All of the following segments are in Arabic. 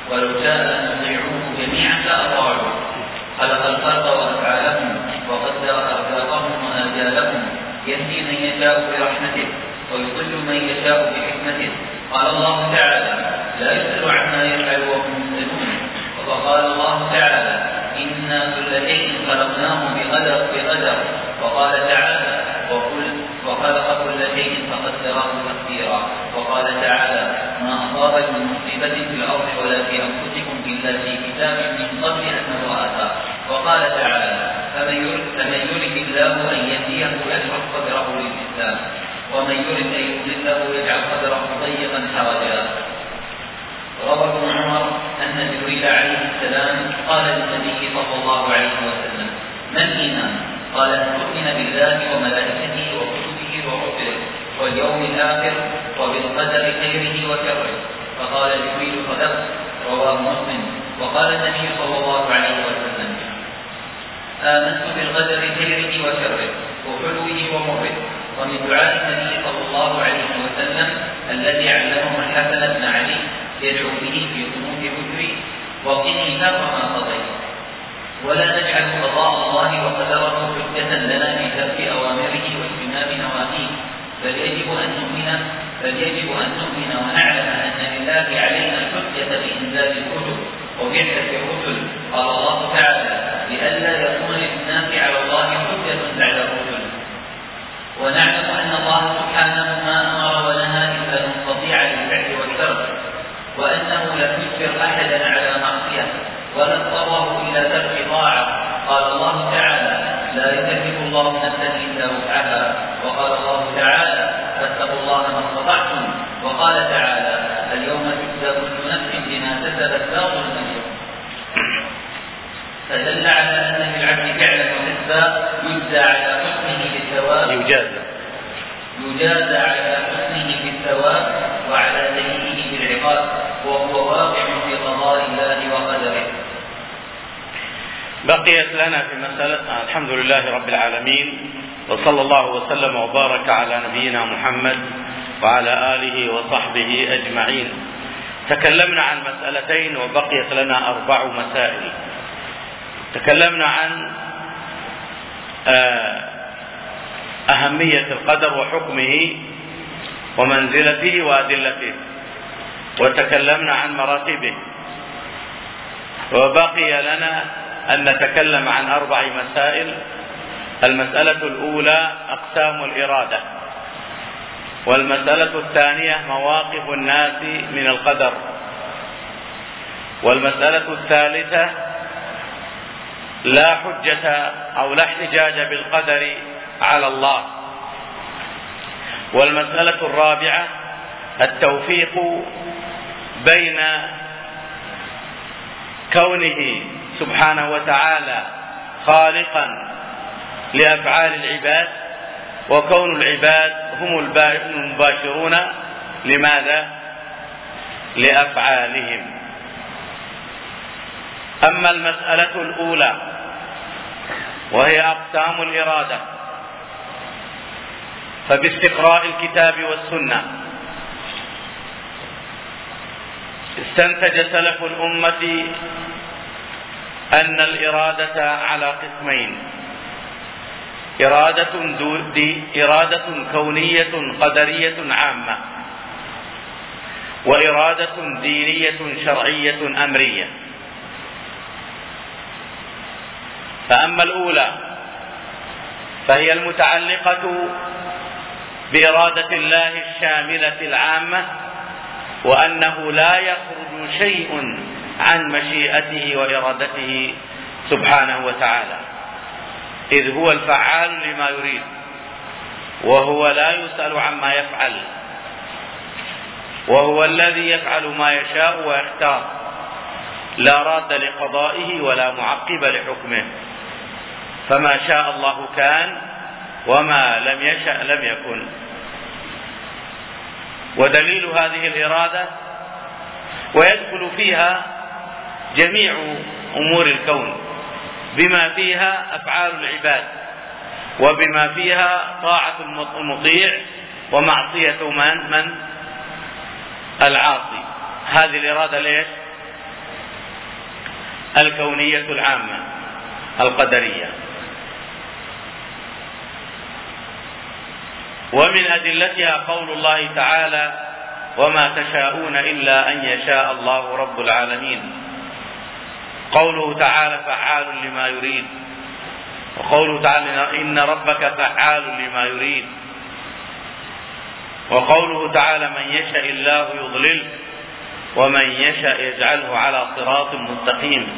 ولو شاء أن يطيعوه جميعا لأطاعوه. خلق الخلق وأفعالهم وقدر أرزاقهم وآجالهم، يهدي من يشاء برحمته ويضل من يشاء بحكمته. قال الله تعالى: لا يسأل عما يفعل وهم يسألون. وقال الله تعالى: إنا كل شيء خلقناه بقدر. وقال تعالى: وخلق كل شيء فقدره تقديرا. وقال تعالى: ما أصاب من مصيبة في الأرض ولا في أنفسكم إلا في كتاب من قبل أن نبرأها. وقال تعالى: فمن يرد الله أن يهديه يشرح صدره للإسلام، ومن يرد أن يضله يجعل صدره ضيقا حرجا. روى ابن عمر أن جبريل عليه السلام قال للنبي صلى الله عليه وسلم: ما الإيمان؟ قال: أن تؤمن بالله وملائكته وكتبه ورسله واليوم الآخر وبالقدر خيره وشره. فقال جبريل: صدقت. رواه مسلم. وقال النبي صلى الله عليه وسلم: آمنت بالقدر خيره وشره وحلوه ومره. ومن دعاء النبي صلى الله عليه وسلم الذي علمه الحسن بن علي يدعو به في قنوت الوتر: وقني شر ما قضيت. ولا نجعل قضاء الله وقدره حجة لنا في ترك أوامره واجتناب نواهيه، بل يجب أن نؤمن ونعلم أن لله علينا الحجة بإنزال الكتب وبعثة الرسل. قال الله تعالى: لئلا يكون للناس على الله حجة بعد الرسل. ونعلم أن الله سبحانه ما أمر ونهى إلا المستطيع للفعل والترك، وأنه لم يجبر أحدا على معصية ولا اضطره إلى ترك طاعة. قال الله تعالى: لا يكلف الله نفسا إلا وسعها. وقال الله تعالى: فاتقوا الله ما استطعتم. وقال تعالى: اليوم تجزى كل نفس بما كسبت لا ظلم اليوم. فدل على أن للعبد فعلا وكسبا يجازى على حسنه بالثواب وعلى سيئه بالعقاب، وهو واقع في قضاء الله وقدره. بقيت لنا في مسألة الحمد لله رب العالمين، وصلى الله وسلم وبارك على نبينا محمد وعلى آله وصحبه أجمعين. تكلمنا عن مسألتين وبقيت لنا 4 مسائل. تكلمنا عن أهمية القدر وحكمه ومنزلته وأدلته، وتكلمنا عن مراتبه، وبقي لنا أن نتكلم عن 4 مسائل. المسألة الأولى أقسام الإرادة، والمسألة الثانية مواقف الناس من القدر، والمسألة الثالثة لا حجة أو لا احتجاج بالقدر على الله، والمسألة الرابعة التوفيق بين كونه سبحانه وتعالى خالقا لأفعال العباد، وكون العباد هم المباشرون لماذا؟ لأفعالهم. أما المسألة الأولى وهي أقسام الإرادة، فباستقراء الكتاب والسنة استنتج سلف الأمة أن الإرادة على قسمين: إرادة كونية قدرية عامة، وإرادة دينية شرعية أمرية. فأما الأولى فهي المتعلقة بإرادة الله الشاملة العامة، وأنه لا يخرج شيء عن مشيئته وإرادته سبحانه وتعالى، إذ هو الفعال لما يريد، وهو لا يسأل عما يفعل، وهو الذي يفعل ما يشاء ويختار، لا راد لقضائه ولا معقب لحكمه، فما شاء الله كان وما لم يشأ لم يكن. ودليل هذه الإرادة ويدخل فيها جميع أمور الكون، بما فيها أفعال العباد، وبما فيها طاعة المطيع ومعصية من العاصي. هذه الإرادة ليش؟ الكونية العامة القدرية. ومن أدلتها قول الله تعالى: وما تشاءون إلا أن يشاء الله رب العالمين. قوله تعالى: فعال لما يريد. وقوله تعالى: إن ربك فعال لما يريد. وقوله تعالى: من يشاء الله يضلله ومن يشاء يجعله على صراط مستقيم.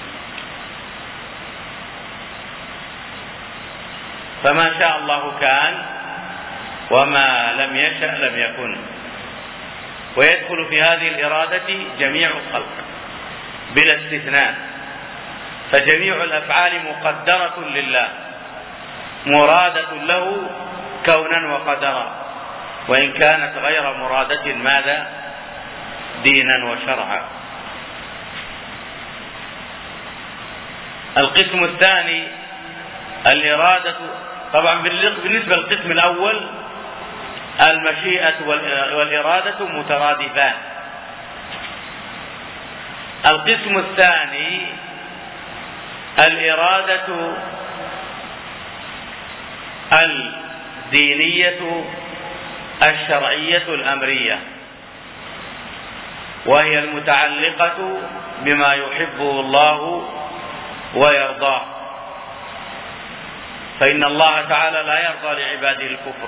فما شاء الله كان، وما لم يشأ لم يكن. ويدخل في هذه الإرادة جميع الخلق بلا استثناء، فجميع الأفعال مقدرة لله مرادة له كونا وقدرا، وإن كانت غير مرادة ماذا؟ دينا وشرعا. القسم الثاني الإرادة. طبعا بالنسبة للقسم الأول المشيئة والإرادة مترادفان. القسم الثاني الإرادة الدينية الشرعية الأمرية، وهي المتعلقة بما يحبه الله ويرضاه، فإن الله تعالى لا يرضى لعباده الكفر.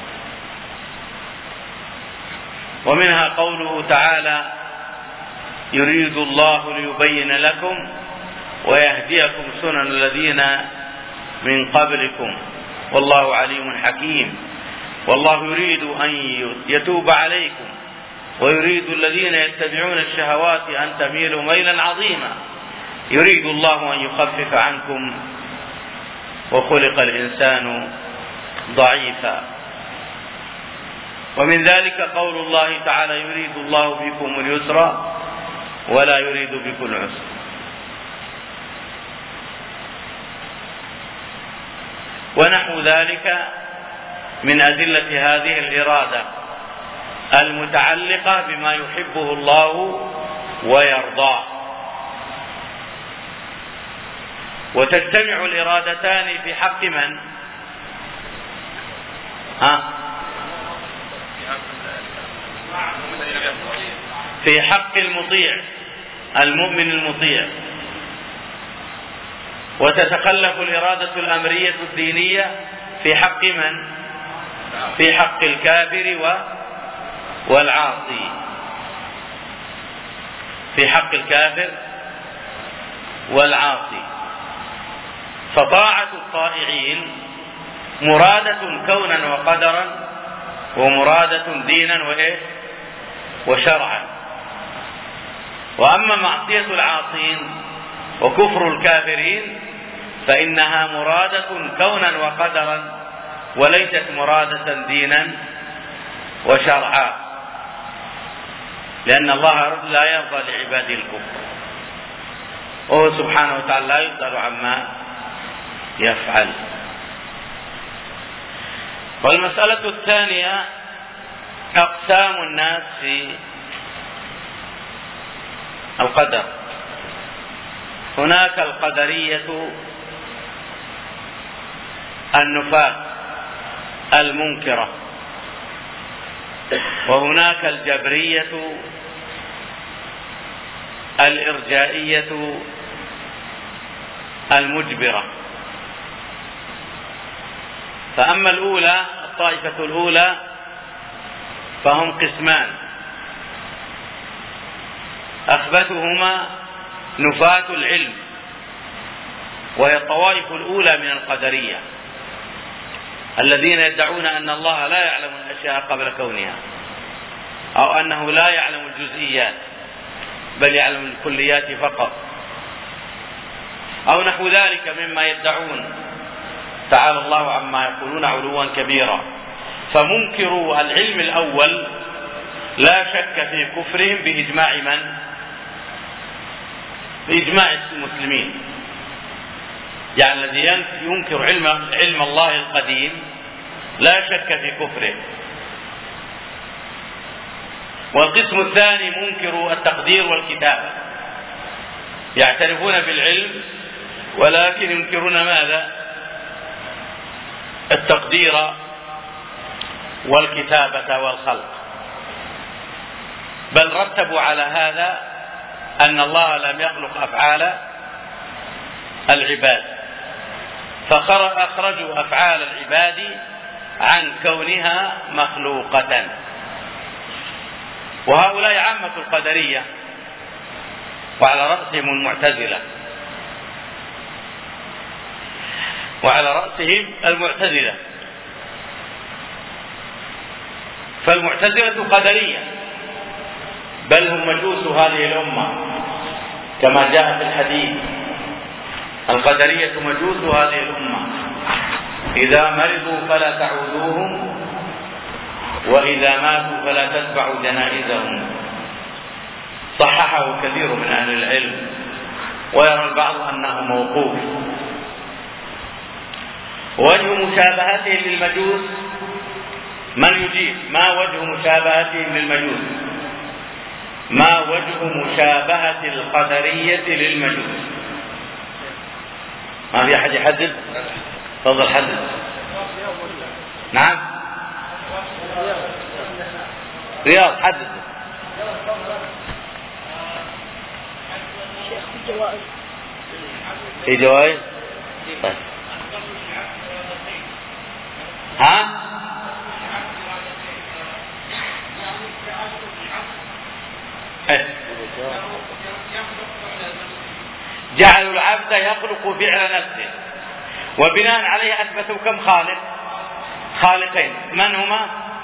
ومنها قوله تعالى: يريد الله ليبين لكم ويهديكم سنن الذين من قبلكم والله عليم حكيم. والله يريد أن يتوب عليكم ويريد الذين يتبعون الشهوات أن تميلوا ميلا عظيما. يريد الله أن يخفف عنكم وخلق الإنسان ضعيفا. ومن ذلك قول الله تعالى: يريد الله بكم اليسر ولا يريد بكم العسر. ونحو ذلك من أدلة هذه الإرادة المتعلقة بما يحبه الله ويرضاه. وتجتمع الإرادتان في حق من؟ في حق المطيع المؤمن المطيع. وتتخلف الإرادة الأمرية الدينية في حق من؟ في حق الكافر والعاصي. في حق الكافر والعاصي. فطاعة الطائعين مرادة كونا وقدرا، ومرادة دينا وشرعا. وأما معصية العاصين وكفر الكافرين فإنها مرادة كونا وقدرا، وليست مرادة دينا وشرعا، لأن الله لا يرضى لعباده الكفر، وهو سبحانه وتعالى لا يسأل عما يفعل. والمسألة الثانية أقسام الناس في القدر. هناك القدرية النفاة المنكرة، وهناك الجبرية الإرجائية المجبرة. فأما الأولى الطائفة الأولى فهم قسمان، أخبثهما نفاة العلم، وهي الطوائف الأولى من القدرية الذين يدعون أن الله لا يعلم الأشياء قبل كونها، أو أنه لا يعلم الجزئيات بل يعلم الكليات فقط، أو نحو ذلك مما يدعون، تعالى الله عما يقولون علوا كبيرا. فمنكروا العلم الأول لا شك في كفرهم بإجماع من؟ بإجماع المسلمين. يعني الذي ينكر علم الله القديم لا شك في كفره. والقسم الثاني منكر التقدير والكتابة، يعترفون بالعلم ولكن ينكرون ماذا؟ التقدير والكتابة والخلق. بل رتبوا على هذا أن الله لم يخلق أفعال العباد، فأخرجوا أفعال العباد عن كونها مخلوقة. وهؤلاء عامة القدرية، وعلى رأسهم المعتزلة. فالمعتزلة قدرية، بل هم مجوس هذه الأمة كما جاء في الحديث. القدرية مجوس هذه الأمة، إذا مرضوا فلا تعودوهم، وإذا ماتوا فلا تتبعوا جنائزهم. صححه كثير من أهل العلم، ويرى البعض أنه موقوف. وجه مشابهتهم للمجوس، من يجيب؟ ما وجه مشابهتهم للمجوس؟ ما وجه مشابهة القدرية للمجوس؟ ما في أحد يحدد؟ تفضل حدد. نعم رياض حدد. في جوائز؟ طيب ها؟ جعلوا العبد يخلق فعل نفسه، وبناء عليه أثبتوا كم خالقين. من هما؟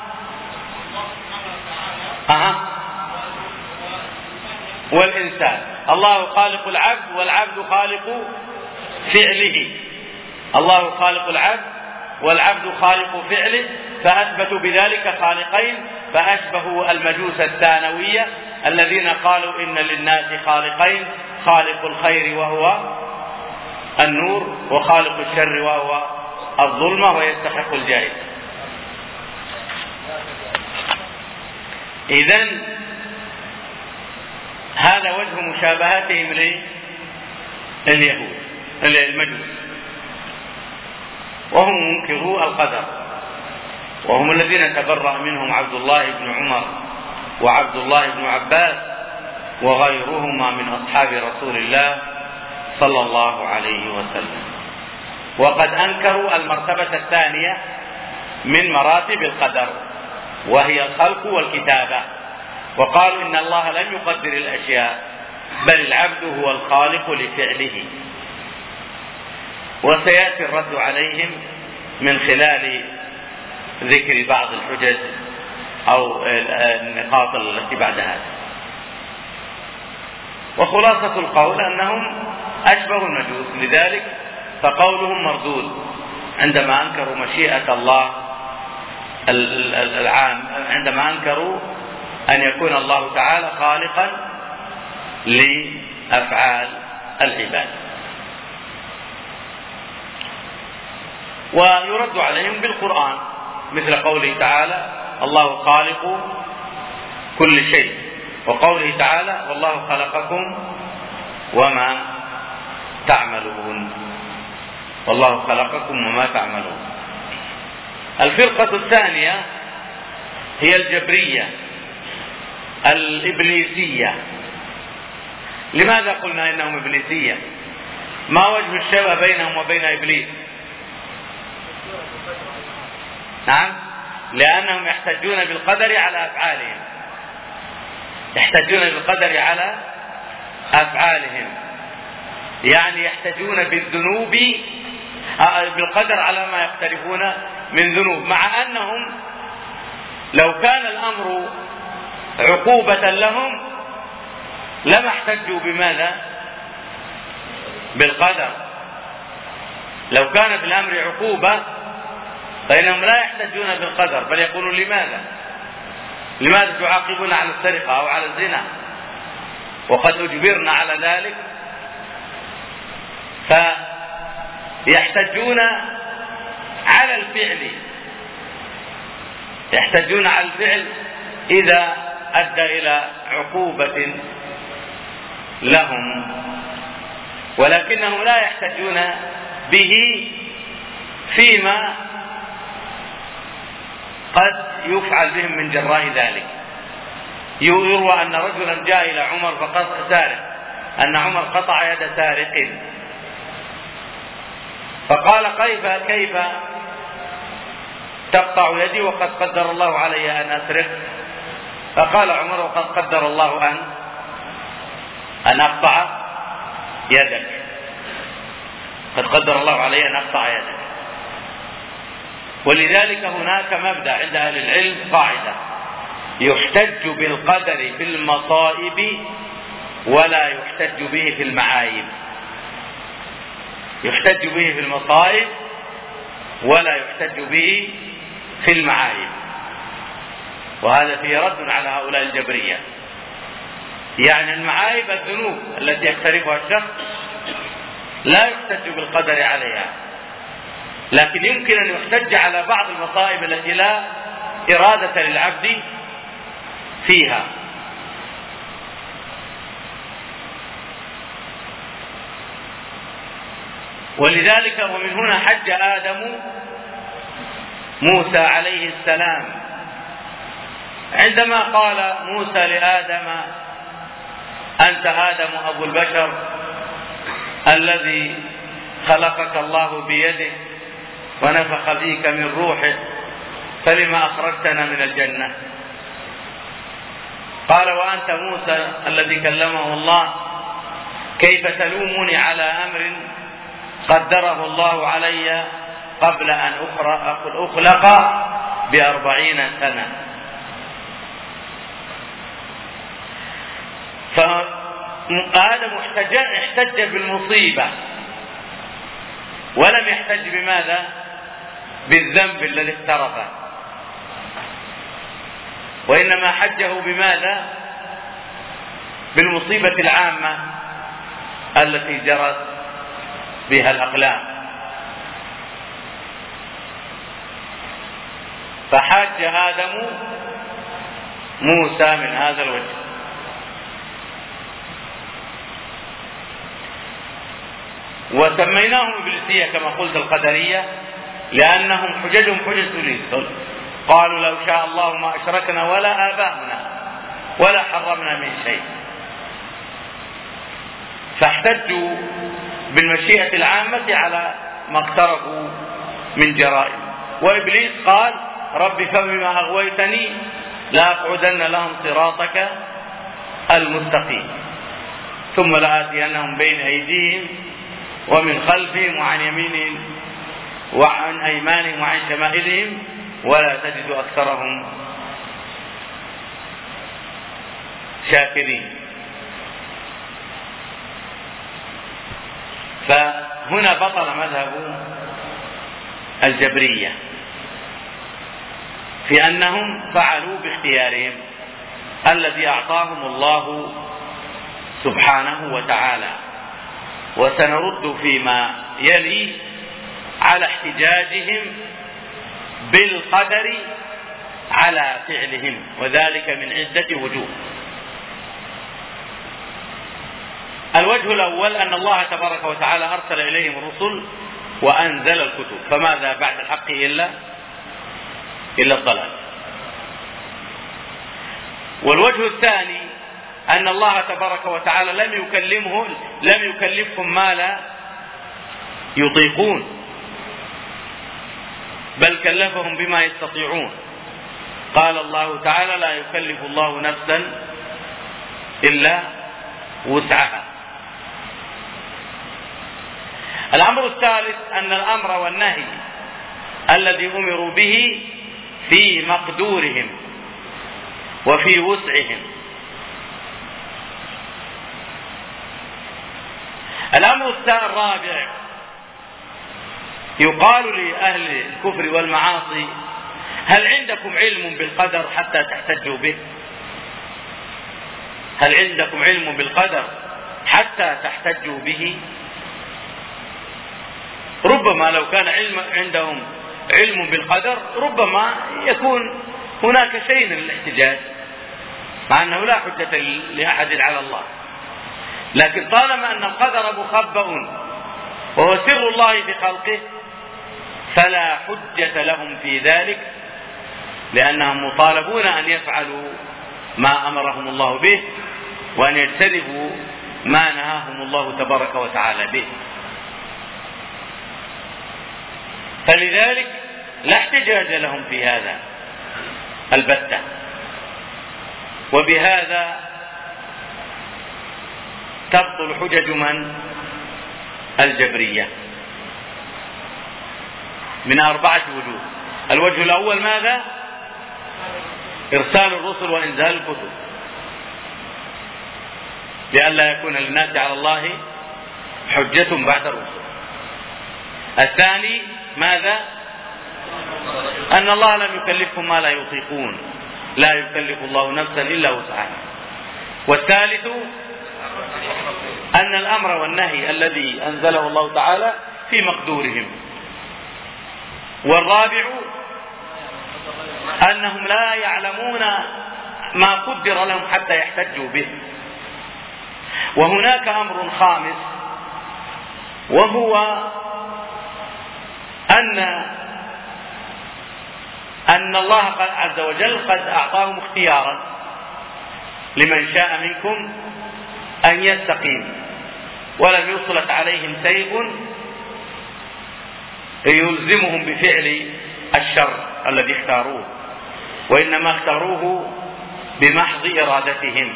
والإنسان. الله خالق العبد والعبد خالق فعله. الله خالق العبد والعبد خالق فعله، فأثبتوا بذلك خالقين، فأشبهوا المجوس الثانوية الذين قالوا إن للناس خالقين، خالق الخير وهو النور، وخالق الشر وهو الظلمة ويستحق الجائزة. إذن هذا وجه مشابهتهم لليهود المجوس، وهم منكروا القدر، وهم الذين تبرأ منهم عبد الله بن عمر وعبد الله بن عباس وغيرهما من أصحاب رسول الله صلى الله عليه وسلم. وقد أنكروا المرتبة الثانية من مراتب القدر، وهي الخلق والكتابة، وقالوا إن الله لم يقدر الأشياء، بل العبد هو الخالق لفعله. وسيأتي الرد عليهم من خلال ذكر بعض الحجج أو النقاط التي بعد هذا. وخلاصة القول أنهم أشبه المجوس، لذلك فقولهم مردود عندما أنكروا مشيئة الله العام، عندما أنكروا أن يكون الله تعالى خالقا لأفعال العباد. ويرد عليهم بالقرآن مثل قوله تعالى الله خالق كل شيء، وقوله تعالى والله خلقكم وما تعملون، والله خلقكم وما تعملون. الفرقة الثانية هي الجبرية الإبليسية. لماذا قلنا إنهم إبليسية؟ ما وجه الشبه بينهم وبين إبليس؟ نعم، لأنهم يحتجون بالقدر على أفعالهم، يحتجون بالقدر على أفعالهم، يعني يحتجون بالذنوب بالقدر على ما يقترفون من ذنوب، مع أنهم لو كان الأمر عقوبة لهم لما احتجوا بماذا؟ بالقدر. لو كان في الأمر عقوبة فإنهم لا يحتجون بالقدر، بل يقولون لماذا تعاقبون على السرقة أو على الزنا وقد أجبرنا على ذلك؟ فيحتجون على الفعل، يحتجون على الفعل إذا أدى إلى عقوبة لهم ولكنهم لا يحتجون به فيما قد يفعل بهم من جراء ذلك. يروى أن رجلا جاء إلى عمر فقال سارق، أن عمر قطع يد سارق، فقال كيف تقطع يدي وقد قدر الله علي أن أسرق؟ فقال عمر وقد قدر الله أن أقطع يدك، قد قدر الله علي أن أقطع يدك. ولذلك هناك مبدأ عند أهل العلم، قاعدة: يحتج بالقدر في المصائب ولا يحتج به في المعايب. يحتج به في المصائب ولا يحتج به في المعايب. وهذا فيه رد على هؤلاء الجبرية. يعني المعايب الذنوب التي يقترفها الشخص لا يحتج بالقدر عليها، لكن يمكن أن يحتج على بعض المصائب التي لا إرادة للعبد فيها. ولذلك ومن هنا حج آدم موسى عليه السلام، عندما قال موسى لآدم: أنت آدم أبو البشر الذي خلقك الله بيده ونفخ فيك من روحه، فلما أخرجتنا من الجنة؟ قال: وأنت موسى الذي كلمه الله، كيف تلومني على أمر قدره الله علي قبل أن أخلق ب40 سنة؟ فآدم احتج بالمصيبة ولم يحتج بماذا؟ بالذنب الذي اقترفه، وإنما حجه بماذا؟ بالمصيبة العامة التي جرت بها الأقلام. فحاج آدم موسى من هذا الوجه. وسميناهم إبليسية كما قلت القدرية، لأنهم حججهم حجج إبليس. قالوا: لو شاء الله ما أشركنا ولا آباؤنا ولا حرمنا من شيء. فاحتجوا بالمشيئة العامة على ما اقترفوا من جرائم. وإبليس قال: رب فبما أغويتني لأقعدن لهم صراطك المستقيم ثم لآتينهم بين أيديهم ومن خلفهم وعن يمينهم وعن أيمانهم وعن شمائلهم ولا تجد أكثرهم شاكرين. فهنا بطل مذهب الجبرية في أنهم فعلوا باختيارهم الذي أعطاهم الله سبحانه وتعالى. وسنرد فيما يلي على احتجاجهم بالقدر على فعلهم، وذلك من عدة وجوه. الوجه الأول أن الله تبارك وتعالى أرسل إليهم الرسل وأنزل الكتب، فماذا بعد الحق إلا الضلال. والوجه الثاني أن الله تبارك وتعالى لم يكلفهم ما لا يطيقون، بل كلفهم بما يستطيعون. قال الله تعالى: لا يكلف الله نفسا إلا وسعها. الأمر الثالث أن الأمر والنهي الذي أمروا به في مقدورهم وفي وسعهم. الأمر الرابع: يقال لأهل الكفر والمعاصي: هل عندكم علم بالقدر حتى تحتجوا به؟ هل عندكم علم بالقدر حتى تحتجوا به؟ ربما لو كان عندهم علم بالقدر ربما يكون هناك شيء من الاحتجاج، مع أنه لا حجة لأحد على الله. لكن طالما أن القدر مخبأ وهو سر الله في خلقه فلا حجة لهم في ذلك، لأنهم مطالبون أن يفعلوا ما أمرهم الله به وأن يجتنبوا ما نهاهم الله تبارك وتعالى به. فلذلك لا احتجاج لهم في هذا البتة. وبهذا تبطل حجج من؟ الجبرية من 4 وجوه. الوجه الأول ماذا؟ إرسال الرسل وإنزال الكتب، لئلا يكون للناس على الله حجة بعد الرسل. الثاني ماذا؟ أن الله لم يكلفهم ما لا يطيقون، لا يكلف الله نفسا إلا وسعها. والثالث أن الأمر والنهي الذي أنزله الله تعالى في مقدورهم. والرابع أنهم لا يعلمون ما قدر لهم حتى يحتجوا به. وهناك أمر خامس، وهو أن الله عز وجل قد أعطاهم اختيارا لمن شاء منكم أن يستقيم، ولم يسلط عليهم سيف يلزمهم بفعل الشر الذي اختاروه، وإنما اختاروه بمحض إرادتهم.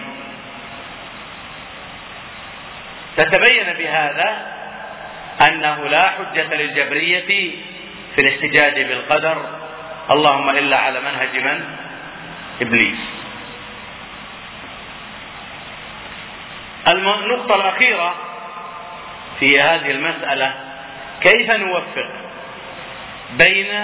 تتبين بهذا أنه لا حجة للجبرية في الاحتجاج بالقدر، اللهم إلا على منهج من؟ إبليس. النقطة الأخيرة في هذه المسألة كيف نوفق بين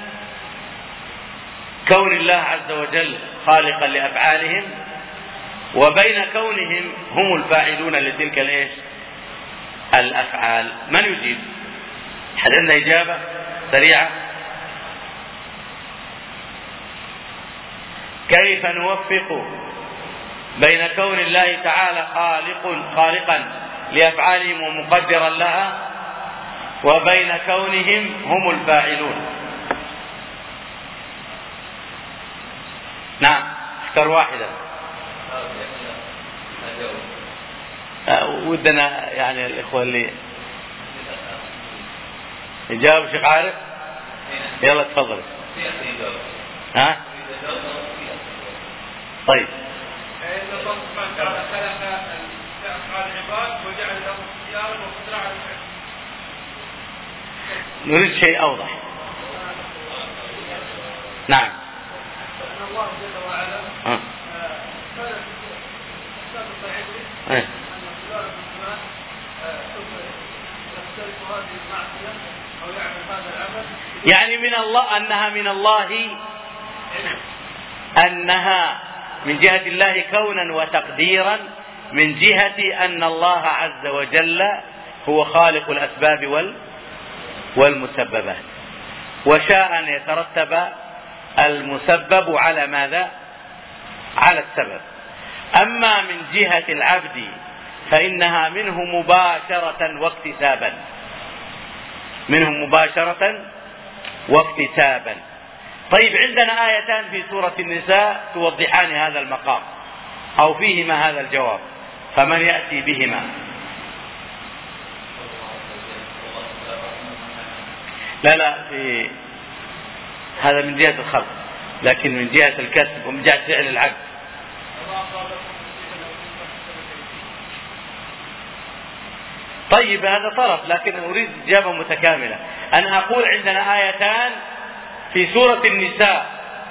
كون الله عز وجل خالقا لأفعالهم وبين كونهم هم الفاعلون لتلك الأفعال. من يجيب؟ هل عندنا إجابة سريعة؟ كيف نوفق بين كون الله تعالى خالقا لأفعالهم ومقدرا لها وبين كونهم هم الفاعلون؟ نعم، اختر واحدة. ودنا يعني الإخوة اللي يجاوب شيخ عارف، يلا تفضل. ها؟ طيب. إن الله سبحانه وتعالى خلق أفعال العباد وجعل لهم اختيارا وقدرة على الفعل. نريد شيء أوضح. نعم. أن الله جل وعلا قال في كتاب الصحيح أن خلال الإنسان يختلف هذه المعصية أو يعمل هذا العمل، يعني من الله، أنها من الله، أنها من جهة الله كونا وتقديرا، من جهة أن الله عز وجل هو خالق الأسباب والمسببات، وشاء أن يترتب المسبب على ماذا؟ على السبب. أما من جهة العبد فإنها منه مباشرة واكتسابا، منه مباشرة واكتسابا. طيب، عندنا آيتان في سورة النساء توضحان هذا المقام أو فيهما هذا الجواب، فمن يأتي بهما؟ لا، في هذا من جهة الخلق، لكن من جهة الكسب ومن جهة فعل العبد. طيب، هذا طرف، لكن أريد إجابة متكاملة. أنا أقول عندنا آيتان في سورة النساء.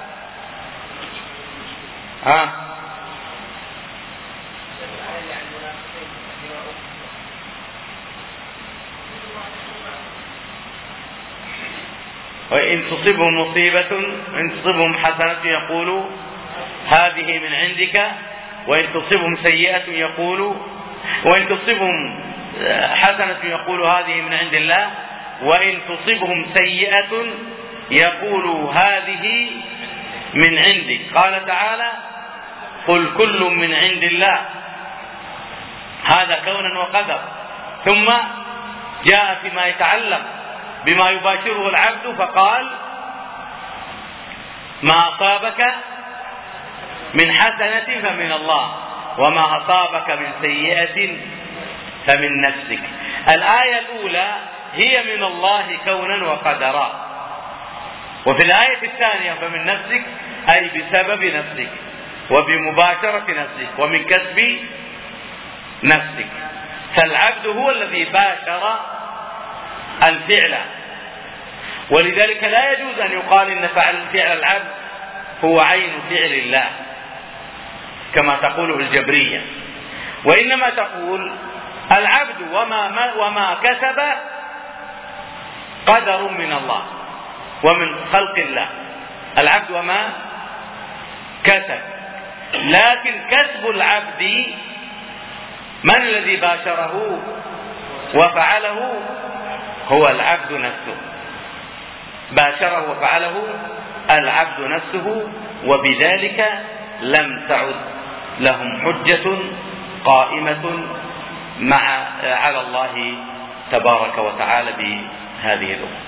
وإن تصبهم مصيبة، إن تصبهم حسنة يقولوا هذه من عندك، وإن تصبهم سيئة يقولوا، وإن تصبهم حسنة يقولوا هذه من عند الله، وإن تصبهم سيئة يقولوا هذه من عندك. قال تعالى: قل كل من عند الله. هذه هذا كونا وقدر. ثم جاء فيما يتعلق بما يباشره العبد فقال: ما أصابك من حسنة فمن الله وما أصابك من سيئة فمن نفسك. الآية الأولى هي من الله كونا وقدرا، وفي الآية الثانية فمن نفسك أي بسبب نفسك وبمباشرة نفسك ومن كسب نفسك. فالعبد هو الذي باشر الفعل، ولذلك لا يجوز أن يقال إن فعل العبد هو عين فعل الله كما تقوله الجبرية، وإنما تقول العبد وما كسب قدر من الله ومن خلق الله. العبد وما كسب، لكن كسب العبد من الذي باشره وفعله؟ هو العبد نفسه، باشره وفعله العبد نفسه، وبذلك لم تعد لهم حجة قائمة على الله تبارك وتعالى بهذه الأمور.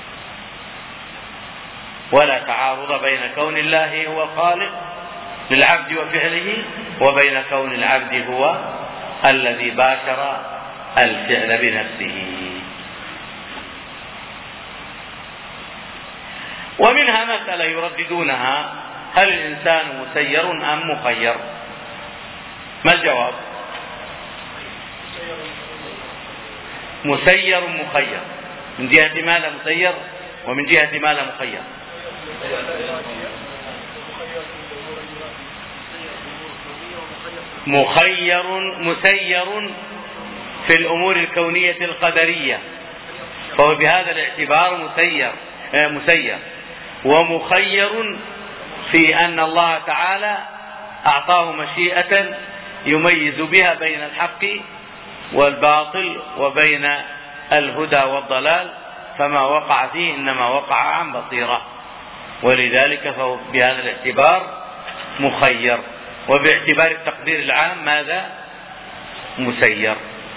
ولا تعارض بين كون الله هو خالق للعبد وفعله وبين كون العبد هو الذي باشر الفعل بنفسه. ومنها مسألة يرددونها: هل الإنسان مسير أم مخير؟ ما الجواب؟ مسير مخير. من جهة ماذا مسير ومن جهة ماذا مخير؟ مسير في الأمور الكونية القدرية، فهو بهذا الاعتبار مسير، ومخير في أن الله تعالى أعطاه مشيئة يميز بها بين الحق والباطل وبين الهدى والضلال، فما وقع فيه إنما وقع عن بصيرة، ولذلك فهو بهذا الاعتبار مخير، وباعتبار التقدير العام ماذا؟ مسير.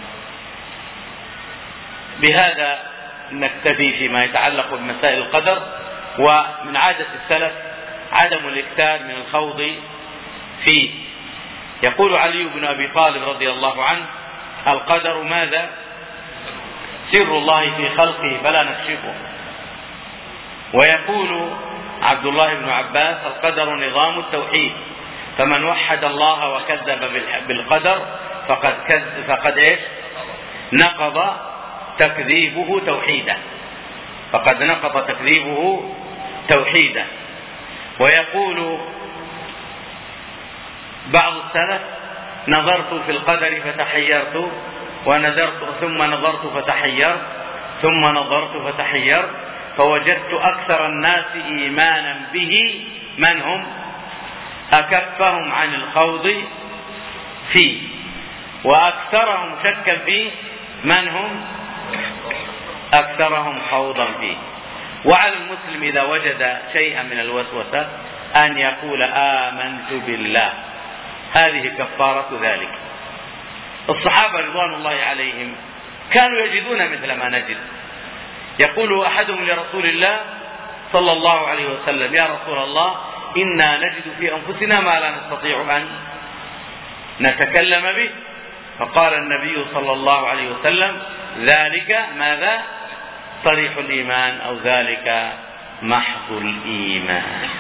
بهذا نكتفي فيما يتعلق بمسائل القدر. ومن عادة السلف عدم الاكثار من الخوض فيه. يقول علي بن أبي طالب رضي الله عنه: القدر ماذا؟ سر الله في خلقه فلا نكشفه. ويقول عبد الله بن عباس: القدر نظام التوحيد، فمن وحد الله وكذب بالقدر فقد ايش؟ نقض تكذيبه توحيدا، فقد نقض تكذيبه توحيدا. ويقول بعض السلف: نظرت في القدر فتحيرت، ثم نظرت فتحيرت، ثم نظرت فتحيرت، فوجدت أكثر الناس إيمانا به من هم؟ أكفهم عن الخوض فيه، وأكثرهم شكا فيه من هم؟ أكثرهم خوضا فيه. وعلى المسلم إذا وجد شيئا من الوسوسة أن يقول: آمنت بالله، هذه كفارة ذلك. الصحابة رضوان الله عليهم كانوا يجدون مثل ما نجد. يقول أحدهم لرسول الله صلى الله عليه وسلم: يا رسول الله، إنا نجد في أنفسنا ما لا نستطيع أن نتكلم به. فقال النبي صلى الله عليه وسلم: ذلك ماذا؟ صريح الإيمان، أو ذلك محض الإيمان.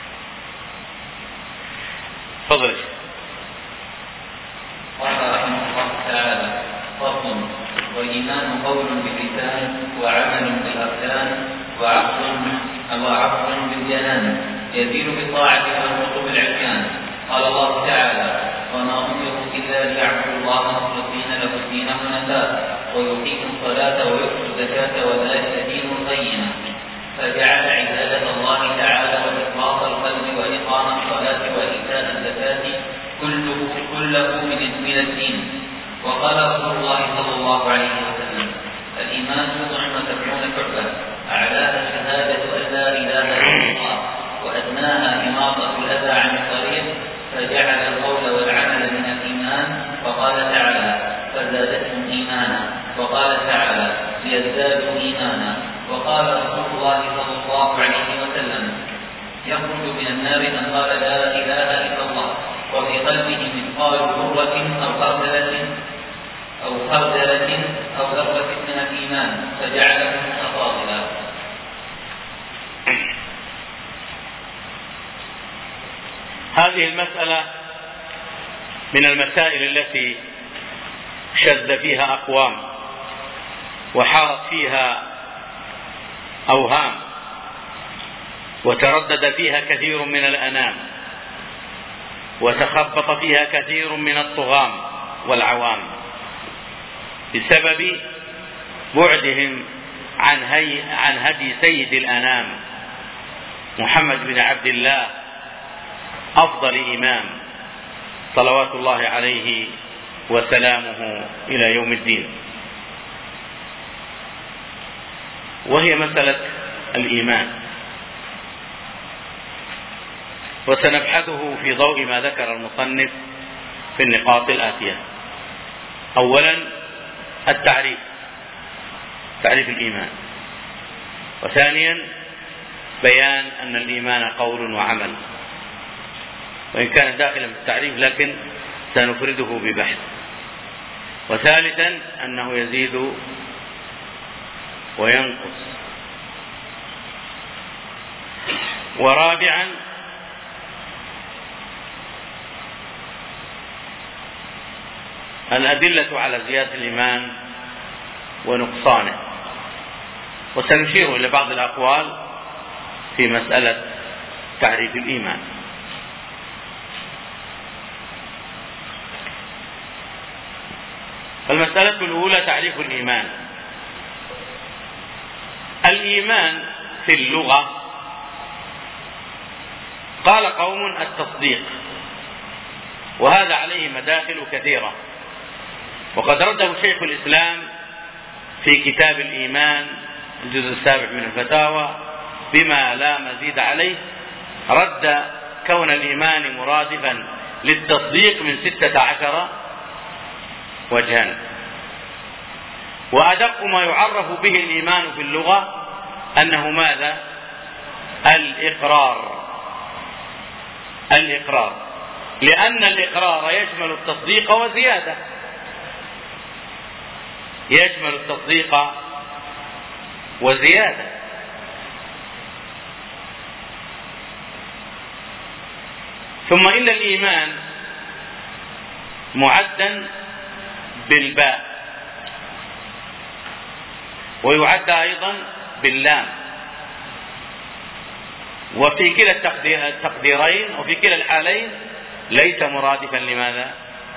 تفضل. قال رحمه الله تعالى: فصل: والإيمان قول باللسان وعمل بالأركان وعقل بالجنان، يزيد بالطاعة وينقص بالعصيان. قال الله تعالى: وما أمروا إلا ليعبدوا الله مخلصين له الدين حنفاء ويقيموا الصلاة ويؤتوا الزكاة وذلك دين القيمة. فجعل عبادة الله تعالى وإخلاص القلب وإقام الصلاة وإيتاء الزكاة كله من الدين. وقال رسول الله صلى الله عليه وسلم: الإيمان 79 شعبة، أعلاها شهادة أن لا إله إلا الله، وأدناها إماطة الأذى عن الطريق، فجعل القول والعمل من الإيمان. فقال تعالى: فزادتهم إيمانا. وقال تعالى ليزدادوا إيمانا. وقال رسول الله صلى الله عليه وسلم يخرج من النار من قال لا إله إلا الله وفي قلبه مثقال ذرة أو خردلة أو ذرة من الإيمان فجعله متفاضلا. هذه المسألة من المسائل التي شذ فيها أقوام وحارت فيها أوهام وتردد فيها كثير من الأنام وتخبط فيها كثير من الطغام والعوام بسبب بعدهم عن هدي سيد الأنام محمد بن عبد الله أفضل إمام صلوات الله عليه وسلامه إلى يوم الدين. وهي مسألة الإيمان، وسنبحثه في ضوء ما ذكر المصنف في النقاط الآتية. أولا تعريف الإيمان، وثانيا بيان أن الإيمان قول وعمل، وإن كان داخلا في التعريف لكن سنفرده ببحث، وثالثا أنه يزيد وينقص، ورابعا الأدلة على زيادة الإيمان ونقصانه، وسنشير إلى بعض الأقوال في مسألة تعريف الإيمان. المسألة الأولى تعريف الإيمان. الإيمان في اللغة قال قوم التصديق، وهذا عليه مداخل كثيرة، وقد رده شيخ الإسلام في كتاب الإيمان الجزء 7 من الفتاوى بما لا مزيد عليه، رد كون الإيمان مرادفا للتصديق من 16 وجها. وأدق ما يعرف به الإيمان في اللغة أنه ماذا؟ الإقرار، لأن الإقرار يشمل التصديق وزيادة، يشمل التصديق وزيادة. ثم إن الإيمان معدا بالباء، ويعد أيضا باللام، وفي كلا التقديرين وفي كلا الحالين ليس مرادفا لماذا؟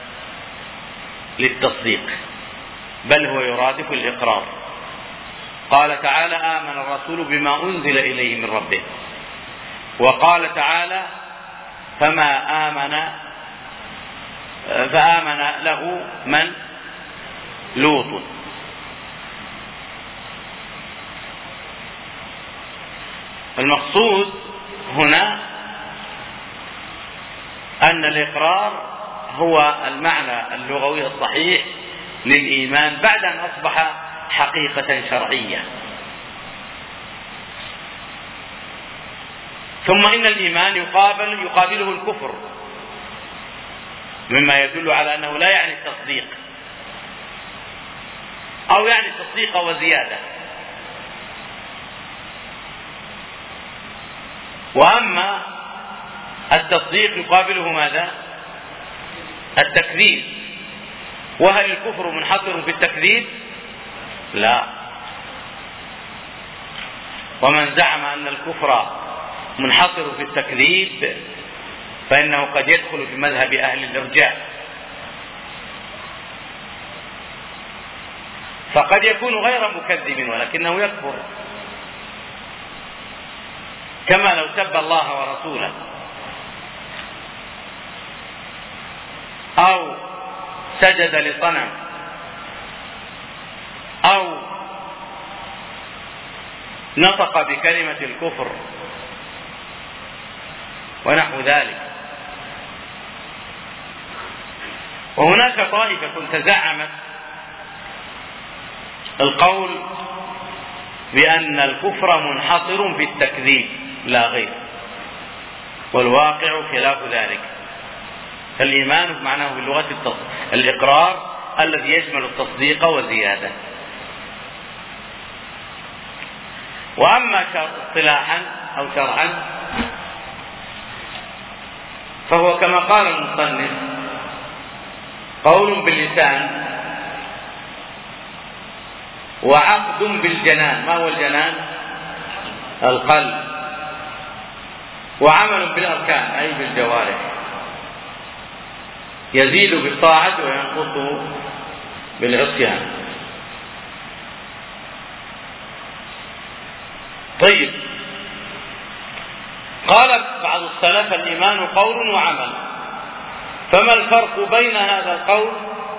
للتصديق، بل هو يرادف الإقرار. قال تعالى آمن الرسول بما أنزل إليه من ربه، وقال تعالى فآمن له من؟ لوط. المقصود هنا أن الإقرار هو المعنى اللغوي الصحيح للإيمان بعد أن أصبح حقيقة شرعية. ثم إن الإيمان يقابله الكفر، مما يدل على أنه لا يعني التصديق، أو يعني التصديق وزيادة. وأما التصديق يقابله ماذا؟ التكذيب. وهل الكفر منحصر في التكذيب؟ لا. ومن زعم أن الكفر منحصر في التكذيب فإنه قد يدخل في مذهب أهل الإرجاء، فقد يكون غير مكذب ولكنه يكفر، كما لو سب الله ورسوله أو سجد لصنم أو نطق بكلمة الكفر ونحو ذلك. وهناك طائفة تزعمت القول بأن الكفر منحصر في التكذيب لا غير، والواقع خلاف ذلك. فالإيمان معناه باللغة الإقرار الذي يشمل التصديق وزيادة. وأما اصطلاحا أو شرعا فهو كما قال المصنف قول باللسان وعقد بالجنان. ما هو الجنان؟ القلب. وعمل بالأركان أي بالجوارح، يزيد بالطاعة وينقص بالعصيان. طيب، قال بعض السلف الإيمان قول وعمل، فما الفرق بين هذا القول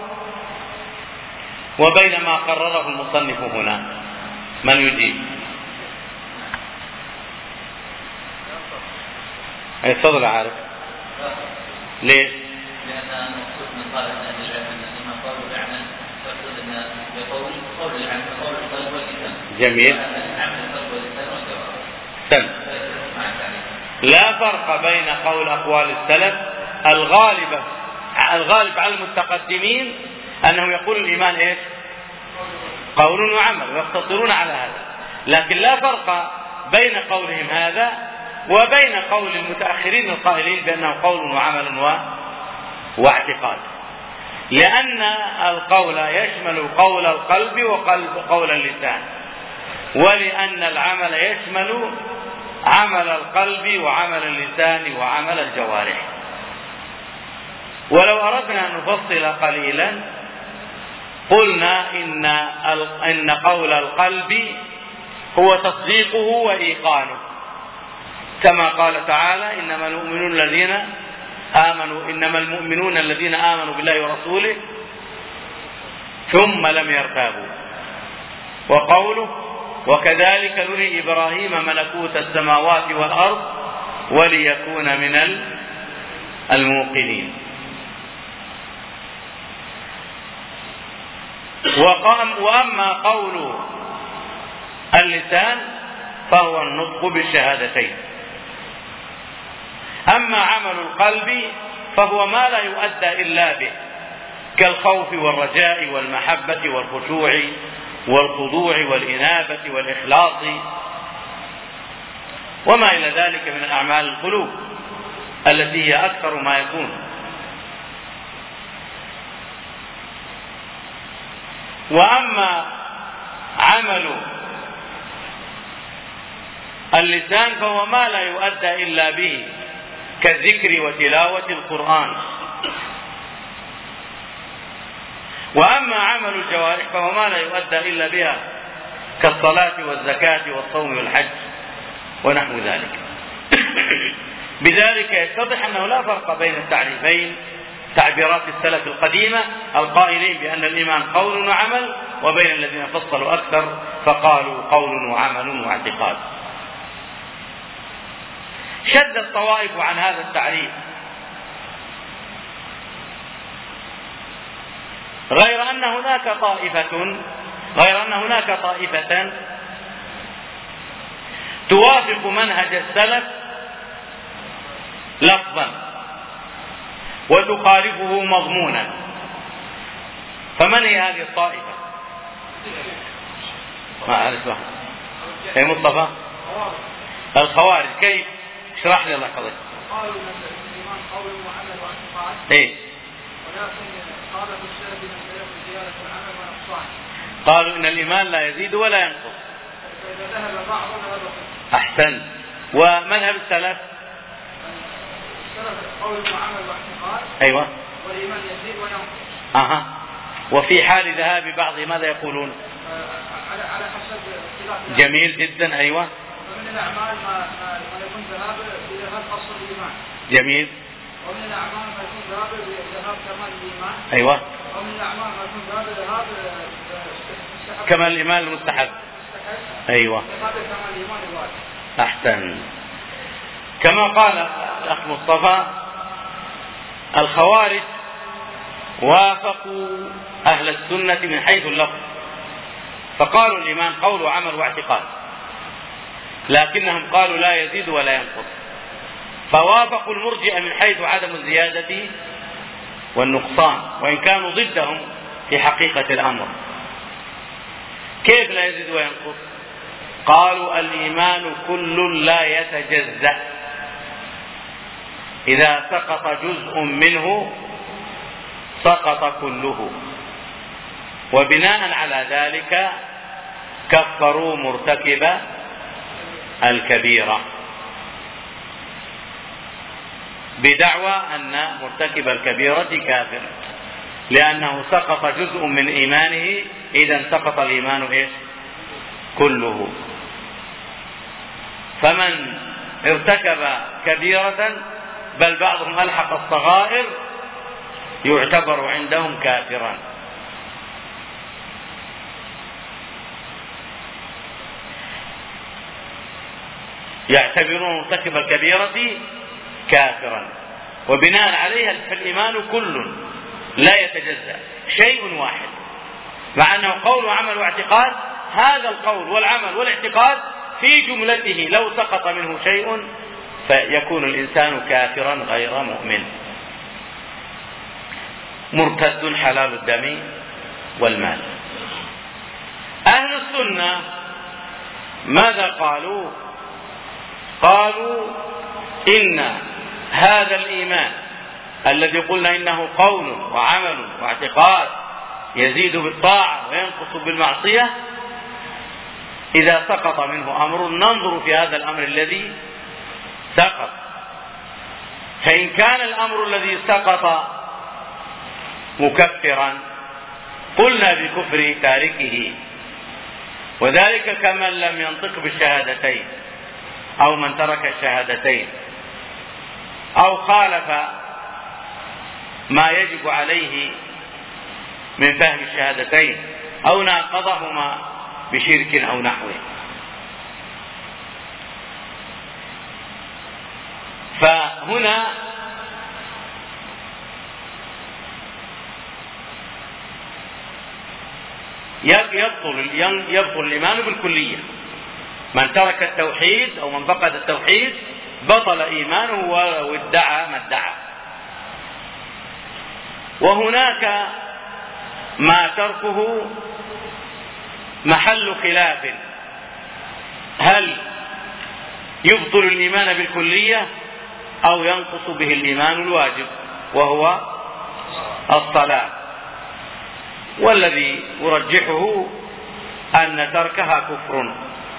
وبين ما قرره المصنف هنا؟ من يجيب؟ تفضل عارف. ليش؟ لأن المقصود من قال أن الإيمان قول وعمل، فقصد أن قول العمل قول القلب واللسان. جميل. عمل القلب واللسان والجوارح. سن. لا فرق بين قول أقوال السلف الغالب على المتقدمين أنه يقول الإيمان إيش؟ قول وعمل، ويقتصرون على هذا. لكن لا فرق بين قولهم هذا وبين قول المتأخرين القائلين بأنه قول وعمل واعتقاد، لأن القول يشمل قول القلب وقول اللسان، ولأن العمل يشمل عمل القلب وعمل اللسان وعمل الجوارح. ولو أردنا أن نفصل قليلا قلنا إن قول القلب هو تصديقه وإيقانه، كما قال تعالى إنما المؤمنون الذين آمنوا بالله ورسوله ثم لم يرتابوا. وقوله وكذلك نري إبراهيم ملكوت السماوات والأرض وليكون من الموقنين. وأما قول اللسان فهو النطق بالشهادتين. أما عمل القلب فهو ما لا يؤدى إلا به، كالخوف والرجاء والمحبة والخشوع والخضوع والإنابة والإخلاص وما إلى ذلك من أعمال القلوب التي هي أكثر ما يكون. وأما عمل اللسان فهو ما لا يؤدى إلا به، كالذكر وتلاوة القرآن. وأما عمل الجوارح فهو ما لا يؤدى إلا بها، كالصلاة والزكاة والصوم والحج ونحو ذلك. بذلك يتضح أنه لا فرق بين التعريفين، تعبيرات السلف القديمة القائلين بأن الإيمان قول وعمل، وبين الذين فصلوا أكثر فقالوا قول وعمل واعتقاد. شد الطوائف عن هذا التعريف، غير أن هناك طائفة توافق منهج السلف لفظا وتخالفه مضمونا. فمن هي هذه الطائفة؟ ما أعرف واحد. يا مصطفى؟ الخوارج. كيف؟ اشرح لي الله يحفظك. قالوا ان الايمان قول وعمل واعتقاد. ايه. ولكن قال في السلف من زيادة العمل ونقصان. قالوا ان الايمان لا يزيد ولا ينقص. فاذا ذهب بعض ذهب. احسن. ومذهب السلف؟ السلف قول وعمل واعتقاد. ايوه. والايمان يزيد وينقص. وفي حال ذهاب بعض ماذا يقولون؟ على حسب اختلاف. جميل جدا. ايوه. ومن الاعمال ما يكون ذهاب بذهاب اصل الايمان. جميل. ومن الاعمال ما يكون ذهاب بذهاب كمال الايمان. ايوه. ومن الاعمال ما يكون ذهاب كمال الايمان المستحب. ايوه. ذهاب كمال الايمان الواجب. احسن. كما قال الاخ مصطفى، الخوارج وافقوا اهل السنة من حيث اللفظ، فقالوا الإيمان قول وعمل واعتقاد، لكنهم قالوا لا يزيد ولا ينقص، فوافقوا المرجئة من حيث عدم الزيادة والنقصان، وإن كانوا ضدهم في حقيقة الأمر. كيف لا يزيد وينقص؟ قالوا الإيمان كل لا يتجزأ، إذا سقط جزء منه سقط كله، وبناء على ذلك كفروا مرتكب الكبيرة بدعوى أن مرتكب الكبيرة كافر، لأنه سقط جزء من إيمانه، إذا سقط الإيمان كله. فمن ارتكب كبيرة، بل بعضهم ألحق الصغائر، يعتبر عندهم كافرا. يعتبرون مرتكب الكبيرة كافرا، وبناء عليها فالإيمان كل لا يتجزأ، شيء واحد، مع أنه قول وعمل واعتقاد. هذا القول والعمل والاعتقاد في جملته لو سقط منه شيء فيكون الإنسان كافرا غير مؤمن، مرتد حلال الدم والمال. أهل السنة ماذا قالوا؟ قالوا إن هذا الإيمان الذي قلنا إنه قول وعمل واعتقاد يزيد بالطاعة وينقص بالمعصية، إذا سقط منه أمر ننظر في هذا الأمر الذي سقط، فإن كان الأمر الذي سقط مكفرا قلنا بكفر تاركه، وذلك كمن لم ينطق بالشهادتين، أو من ترك الشهادتين، أو خالف ما يجب عليه من فهم الشهادتين، أو ناقضهما بشرك أو نحوه. فهنا يبطل الإيمان بالكلية. من ترك التوحيد أو من فقد التوحيد بطل إيمانه ولو ادعى ما ادعى. وهناك ما تركه محل خلاف، هل يبطل الإيمان بالكلية أو ينقص به الإيمان الواجب، وهو الصلاة. والذي أرجحه أن تركها كفر،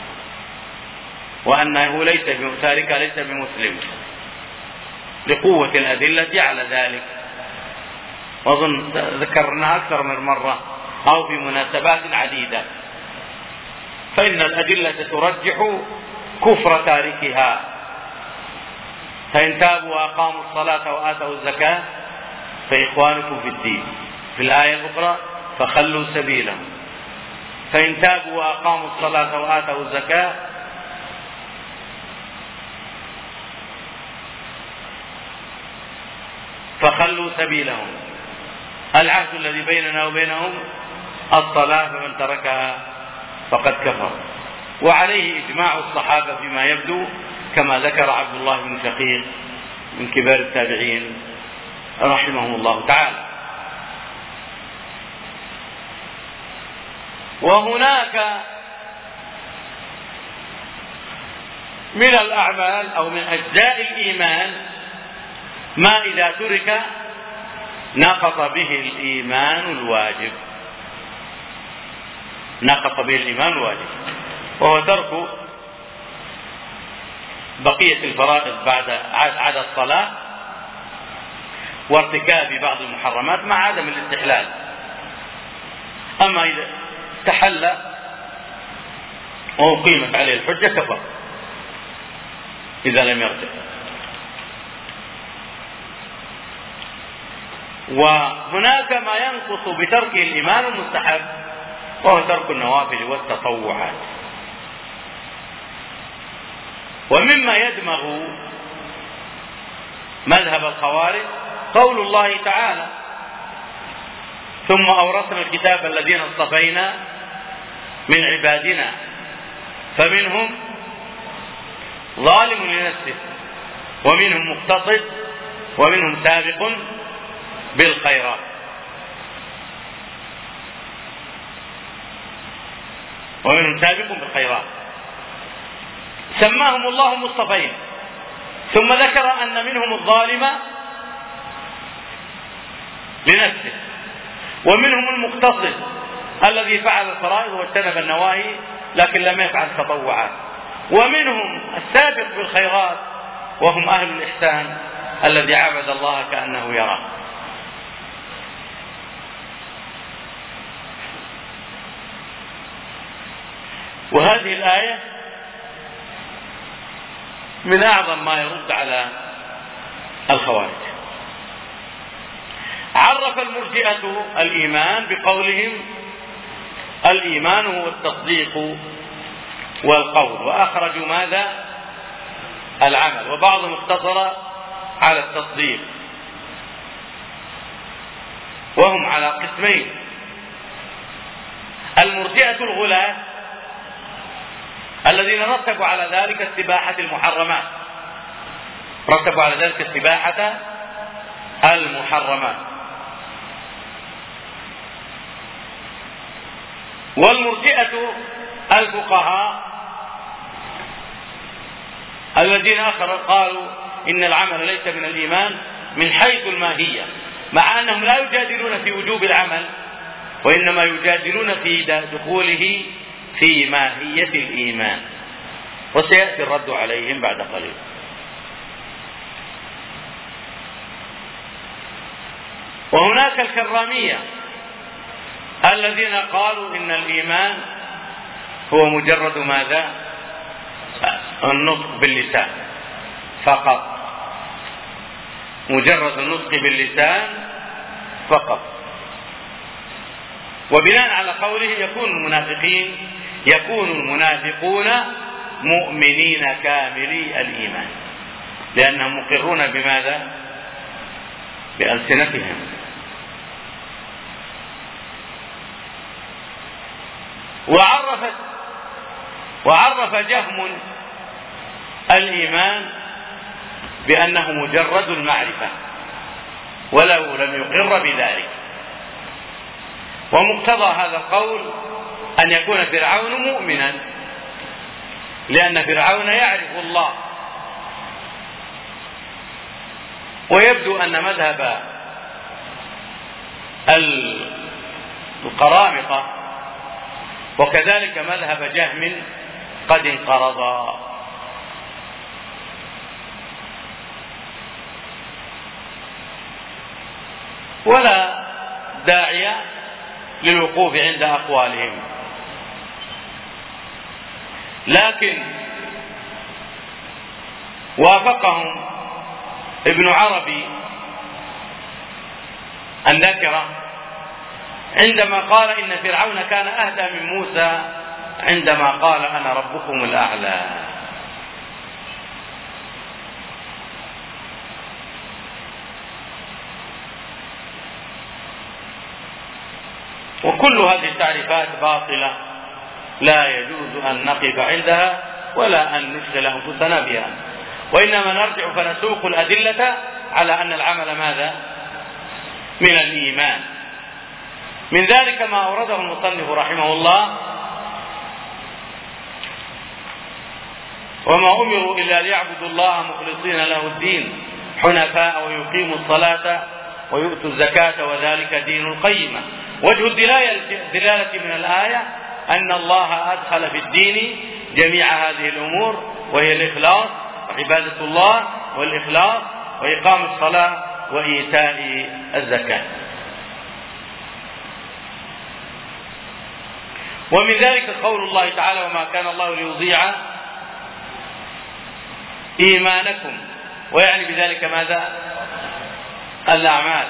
وأنه تاركها ليس بمسلم، لقوة الأدلة على ذلك، وأظن ذكرناها أكثر من مرة أو في مناسبات عديدة. فإن الأدلة ترجح كفر تاركها، فإن تابوا وأقاموا الصلاة وآتوا الزكاة فإخوانكم في الدين، في الآية الأخرى فخلوا سبيلهم. فإن تابوا وأقاموا الصلاة وآتوا الزكاة فخلوا سبيلهم. العهد الذي بيننا وبينهم الصلاة، فمن تركها فقد كفر. وعليه إجماع الصحابة فيما يبدو، كما ذكر عبد الله بن شقيق من كبار التابعين رحمه الله تعالى. وهناك من الأعمال أو من أجزاء الإيمان ما إذا ترك نقص به الإيمان الواجب، نقص به الإيمان الواجب، وهو ترك بقية الفرائض بعد عدا الصلاة، وارتكاب بعض المحرمات مع عدم الاستحلال. أما إذا استحل وأقيمت عليه الحجة كفر إذا لم يرجع. وهناك ما ينقص بتركه الإيمان المستحب، وهو ترك النوافل والتطوعات. ومما يدمغ مذهب الخوارج قول الله تعالى: ثم أورثنا الكتاب الذين اصطفينا من عبادنا، فمنهم ظالم لنفسه ومنهم مقتصد ومنهم سابق بالخيرات. سماهم الله مصطفين، ثم ذكر أن منهم الظالم لنفسه، ومنهم المقتصد الذي فعل الفرائض واجتنب النواهي لكن لم يفعل تطوعات، ومنهم السابق بالخيرات وهم أهل الإحسان الذي عبد الله كأنه يراه. وهذه الآية من أعظم ما يرد على الخوارج. عرف المرجئة الإيمان بقولهم الإيمان هو التصديق والقول، وأخرجوا ماذا؟ العمل، وبعضهم اقتصر على التصديق، وهم على قسمين: المرجئة الغلاة الذين رتبوا على ذلك استباحة المحرمات، والمرجئة الفقهاء الذين قالوا إن العمل ليس من الإيمان من حيث الماهية، مع أنهم لا يجادلون في وجوب العمل، وإنما يجادلون في دخوله في ماهية الإيمان، وسيأتي الرد عليهم بعد قليل. وهناك الكرامية الذين قالوا إن الإيمان هو مجرد ماذا؟ النطق باللسان فقط، مجرد النطق باللسان فقط. وبناء على قوله يكون المنافقون مؤمنين كاملي الإيمان، لأنهم مقرون بماذا؟ بألسنتهم. وعرف جهم الإيمان بأنه مجرد المعرفة ولو لم يقر بذلك. ومقتضى هذا القول أن يكون فرعون مؤمنا، لأن فرعون يعرف الله. ويبدو أن مذهب القرامطة وكذلك مذهب جهم قد انقرضا. ولا داعي للوقوف عند أقوالهم، لكن وافقهم ابن عربي النكرة عندما قال إن فرعون كان أهدى من موسى عندما قال أنا ربكم الأعلى. وكل هذه التعريفات باطلة لا يجوز أن نقف عندها ولا أن نشغل أنفسنا بها، وإنما نرجع فنسوق الأدلة على أن العمل ماذا؟ من الإيمان. من ذلك ما أورده المصنف رحمه الله: وما أمروا إلا ليعبدوا الله مخلصين له الدين حنفاء ويقيموا الصلاة ويؤتوا الزكاة وذلك دين القيمة. وجه الدلالة من الآية أن الله أدخل في الدين جميع هذه الأمور، وهي الإخلاص وعبادة الله والإخلاص وإقام الصلاة وإيتاء الزكاة. ومن ذلك قول الله تعالى: وما كان الله ليضيع إيمانكم، ويعني بذلك ماذا؟ الأعمال.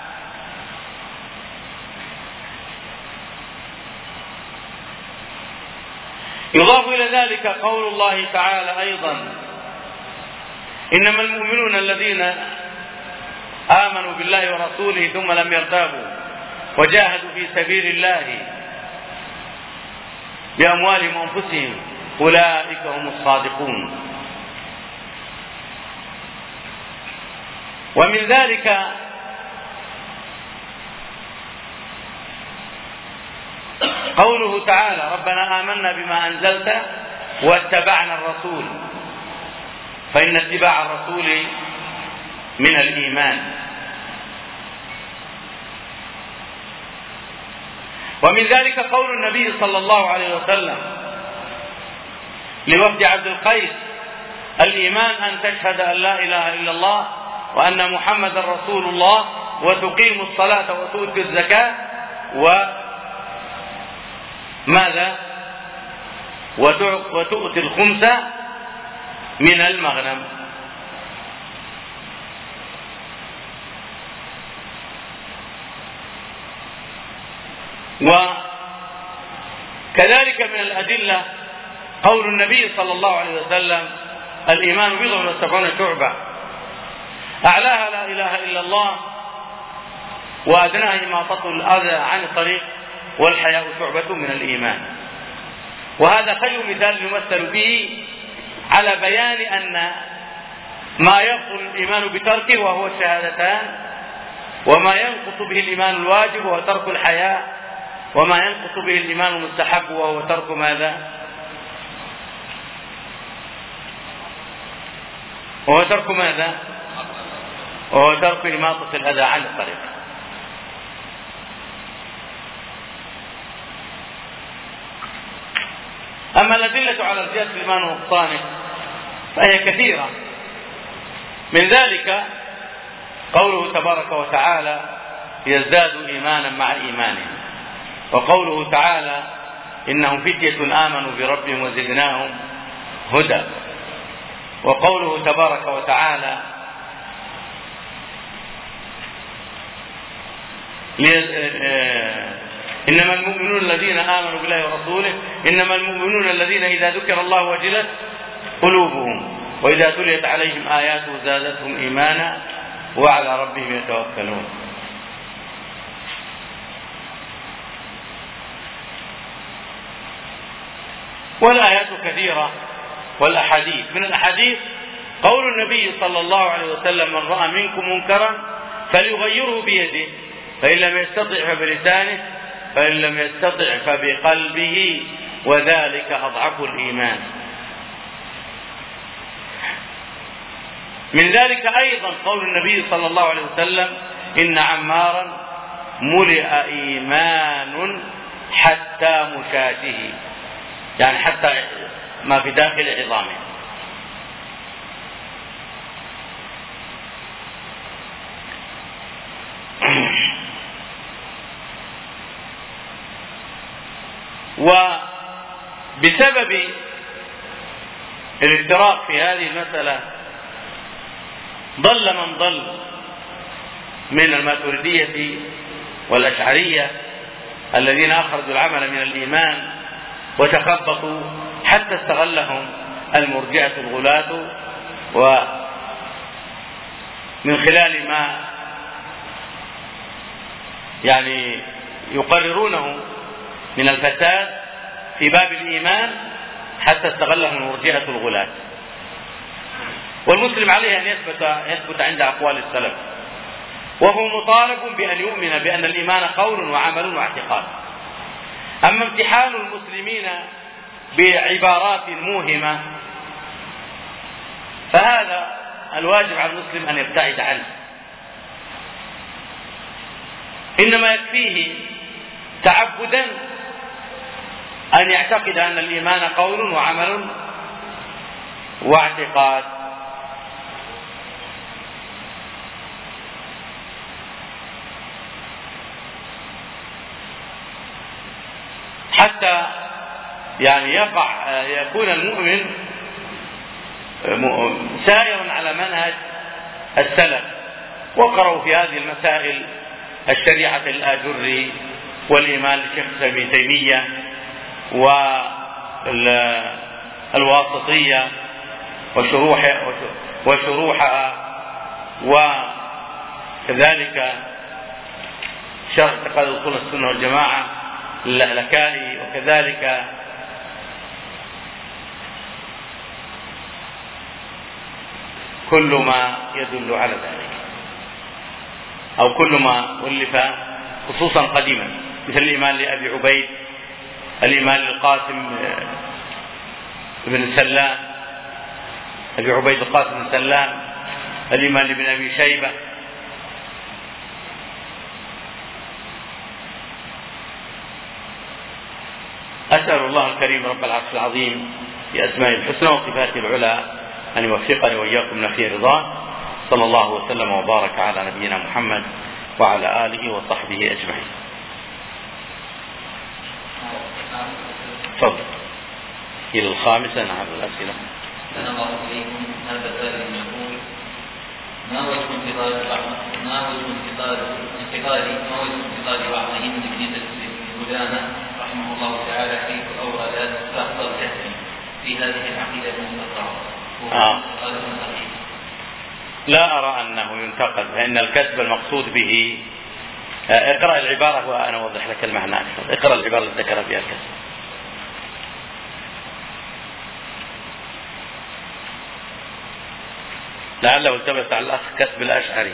يضاف إلى ذلك قول الله تعالى أيضا: إنما المؤمنون الذين آمنوا بالله ورسوله ثم لم يرتابوا وجاهدوا في سبيل الله بأموالهم وأنفسهم أولئك هم الصادقون. ومن ذلك قوله تعالى: ربنا آمنا بما أنزلت واتبعنا الرسول، فإن اتباع الرسول من الإيمان. ومن ذلك قول النبي صلى الله عليه وسلم لوفد عبد القيس: الإيمان أن تشهد أن لا إله إلا الله وأن محمد رسول الله وتقيم الصلاة وتؤتي الزكاة وماذا وتؤتي الخمس من المغنم. وكذلك من الأدلة قول النبي صلى الله عليه وسلم: الإيمان بضع وسبعون شعبة، أعلاها لا إله إلا الله، وأدناها إماطة الأذى عن الطريق، والحياء شعبة من الإيمان. وهذا خير مثال يمثل به على بيان أن ما يبطل الإيمان بتركه وهو الشهادتان، وما ينقص به الإيمان الواجب وهو ترك الحياء، وما ينقص به الإيمان المستحب وهو ترك ماذا؟ وهو ترك ماذا؟ وهو ترك إماطة الأذى عن الطريق. أما الأدلة على زيادة الإيمان ونقصانه فهي كثيرة. من ذلك قوله تبارك وتعالى: يزداد إيمانا مع إيمانهم، وقوله تعالى: إنهم فتية آمنوا بربهم وزدناهم هدى، وقوله تبارك وتعالى: إنما المؤمنون الذين آمنوا بالله ورسوله، إنما المؤمنون الذين إذا ذكر الله وجلت قلوبهم وإذا تليت عليهم آياته زادتهم إيمانا وعلى ربهم يتوكلون. والآيات كثيرة والأحاديث. من الأحاديث قول النبي صلى الله عليه وسلم: من رأى منكم منكرا فليغيره بيده، فإن لم يستطع فبلسانه، فإن لم يستطع فبقلبه، وذلك أضعف الإيمان. من ذلك أيضا قول النبي صلى الله عليه وسلم: إن عمارا ملئ إيمان حتى مشاته، يعني حتى ما في داخل عظامه. وبسبب الافتراق في هذه المسألة ضل من ضل من الماتريدية والأشعرية الذين أخرجوا العمل من الإيمان وتخبطوا حتى استغلهم المرجئة الغلاة، ومن خلال ما يعني يقررونه من الفساد في باب الإيمان حتى استغلهم المرجئة الغلاة. والمسلم عليه أن يثبت عند أقوال السلف، وهو مطالب بأن يؤمن بأن الإيمان قول وعمل واعتقاد. أما امتحان المسلمين بعبارات موهمة فهذا الواجب على المسلم أن يبتعد عنه، إنما يكفيه تعبدا أن يعتقد أن الإيمان قول وعمل واعتقاد. حتى يعني يكون المؤمن سائرا على منهج السلف، وقرأوا في هذه المسائل الشريعة الآجري والإيمان لشيخ ابن تيمية والواسطية وشروحها، وكذلك شرح اعتقاد أصول السنة والجماعة للألكائي، وكذلك كل ما يدل على ذلك، أو كل ما ألف خصوصا قديما، مثل الإيمان لأبي عبيد، الإيمان للقاسم بن سلام، أبي عبيد القاسم بن سلام، الإيمان لابن أبي شيبة. أسأل الله الكريم رب العرش العظيم بأسمائه الحسنى وصفاته العلى أن يوفقني وإياكم لفي رضاه. صلى الله وسلم وبارك على نبينا محمد وعلى آله وصحبه أجمعين. تفضل. إلى الخامسة. نعم الأسئلة. أنا الله إليكم. هذا سائل يقول: ما وجه انتقال بعض ابن قدامة رحمه الله تعالى حيث أورد بحث الكسب في هذه العقيدة المستقرة؟ لا أرى أنه ينتقد، فإن الكسب المقصود به، اقرأ العبارة وأنا أوضح لك المعنى أكثر. اقرأ العبارة التي ذكر فيها الكسب. لعله التبس على الأخ كسب الأشعري.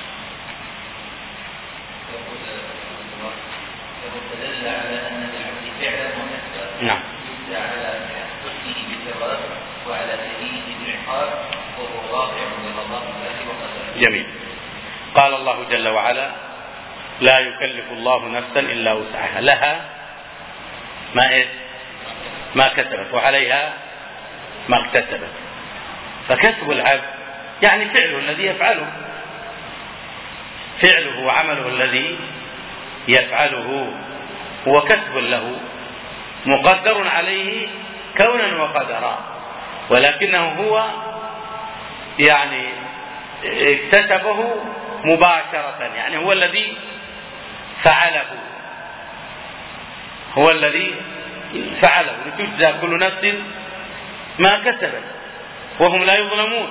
نعم. جميل. قال الله جل وعلا: لا يكلف الله نفسا إلا وسعها، لها ما كسبت وعليها ما اكتسبت. فكسب العبد يعني فعله الذي يفعله، فعله وعمله الذي يفعله هو كسب له مقدر عليه كونا وقدرا، ولكنه هو يعني اكتسبه مباشرة، يعني هو الذي فعله، هو الذي فعله، لتجزى كل نفس ما كسبت وهم لا يظلمون.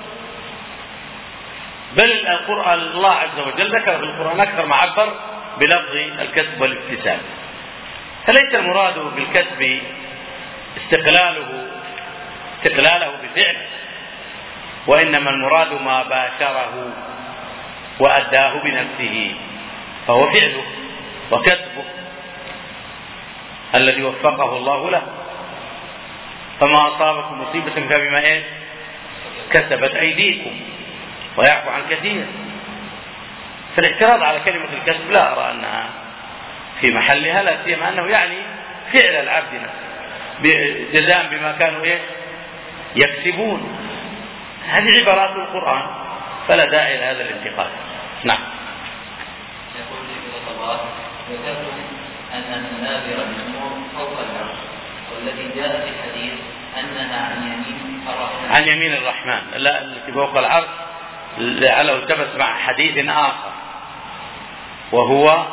بل القرآن الله عز وجل ذكر في القرآن أكثر ما عبر بلفظ الكسب والاكتساب. فليس المراد بالكسب استقلاله بفعله، وإنما المراد ما باشره وأداه بنفسه، فهو فعله وكسبه الذي وفقه الله له. فما أصابكم مصيبة فبما كسبت أيديكم ويعفو عن كثير. فالاعتراض على كلمة الكسب لا أرى أنها في محلها، لا سيما أنه يعني فعل العبد نفسه جزاء بما كانوا يكسبون. هذه عبارات القرآن، فلا داعي لهذا الانتقاد. نعم. يقول في الله: ذكرتم أن المنابر النور فوق العرش، والذي جاء في الحديث أنها عن يمين الرحمن. لا، التي فوق العرش لعله التبس مع حديث آخر، وهو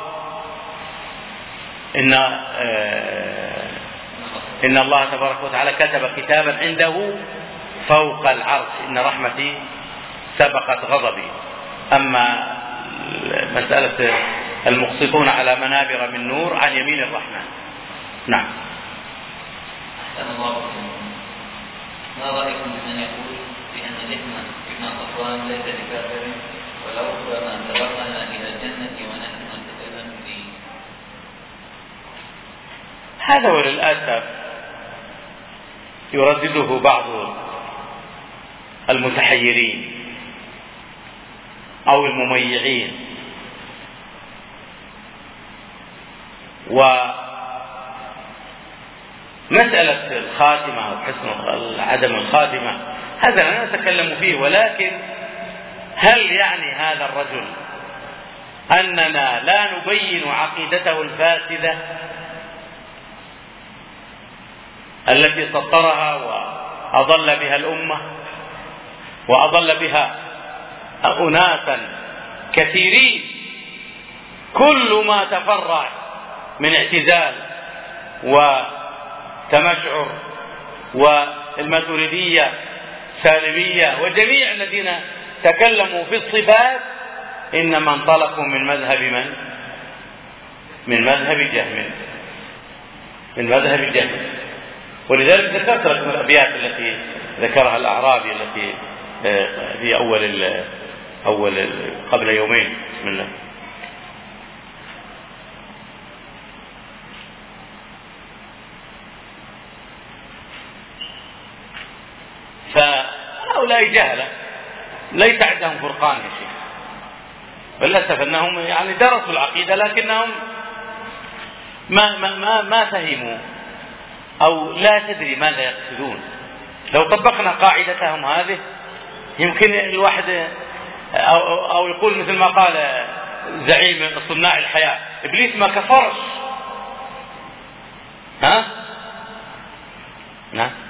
إن الله تبارك وتعالى كتب كتابا عنده فوق العرش، إن رحمتي سبقت غضبي. أما مسألة المقسطون على منابر من نور عن يمين الرحمن. نعم. أحسن الله بكم. ما رأيكم بمن يقول بأن الإثم ابن صفوان ليس بكافر ولو ربما سبقنا إلى الجنة ونحن نتكلم فيه؟ هذا وللأسف يردده بعض المتحيرين أو المميعين، ومسألة الخاتمة أو حسن عدم الخاتمة هذا لا نتكلم فيه، ولكن هل يعني هذا الرجل أننا لا نبين عقيدته الفاسدة التي سطرها وأضل بها الأمة وأضل بها أناسا كثيرين، كل ما تفرع من اعتزال وتمشعر والماتريدية سالبية وجميع الذين تكلموا في الصفات إنما انطلقوا من مذهب من مذهب جهم. ولذلك ذكرت لكم الأبيات التي ذكرها الأعرابي التي في أول قبل يومين. بسم الله. فهؤلاء جهلة ليس عندهم فرقان يا شيخ، وللأسف أنهم يعني درسوا العقيدة لكنهم ما فهموا أو لا تدري ماذا يقصدون. لو طبقنا قاعدتهم هذه يمكن الواحد أو يقول مثل ما قال زعيم صناع الحياة: إبليس ما كفرش. ها؟ نعم.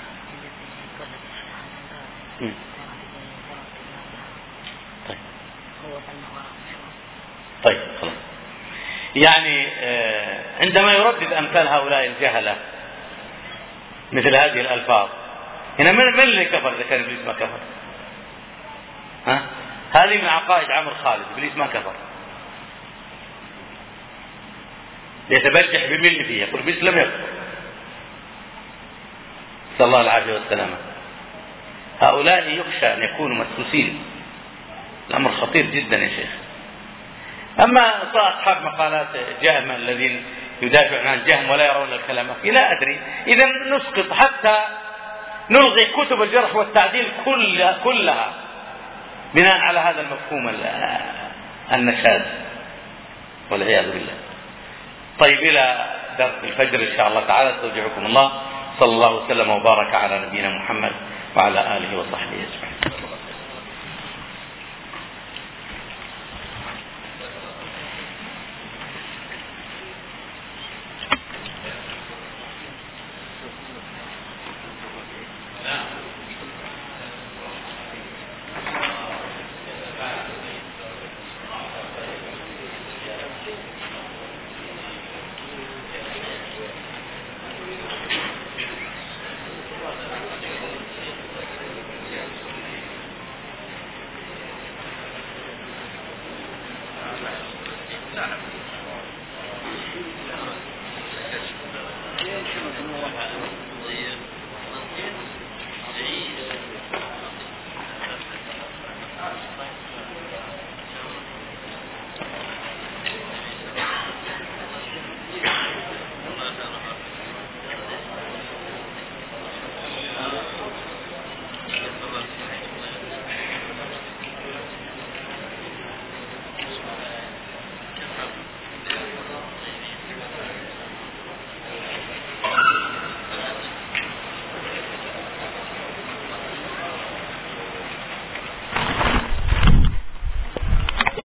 طيب خلاص. يعني عندما يردد أمثال هؤلاء الجهلة مثل هذه الألفاظ، هنا من اللي كفر إذا كان إبليس ما كفر؟ ها؟ هذه من عقائد عمرو خالد: إبليس ما كفر. يتبجح بملء فيه، يقول إبليس لم يكفر. صلى الله العافية والسلامة. هؤلاء يخشى أن يكونوا مسوسين، الأمر خطير جدا يا شيخ. أما أصحاب مقالات جهم الذين يدافعون عن جهم ولا يرون الكلام فيه، لا أدري. إذا نسقط حتى نلغي كتب الجرح والتعديل كلها بناء على هذا المفهوم النشاز والعياذ بالله. طيب، إلى درس الفجر إن شاء الله تعالى. استودعكم الله. صلى الله وسلم وبارك على نبينا محمد وعلى آله وصحبه أجمعين.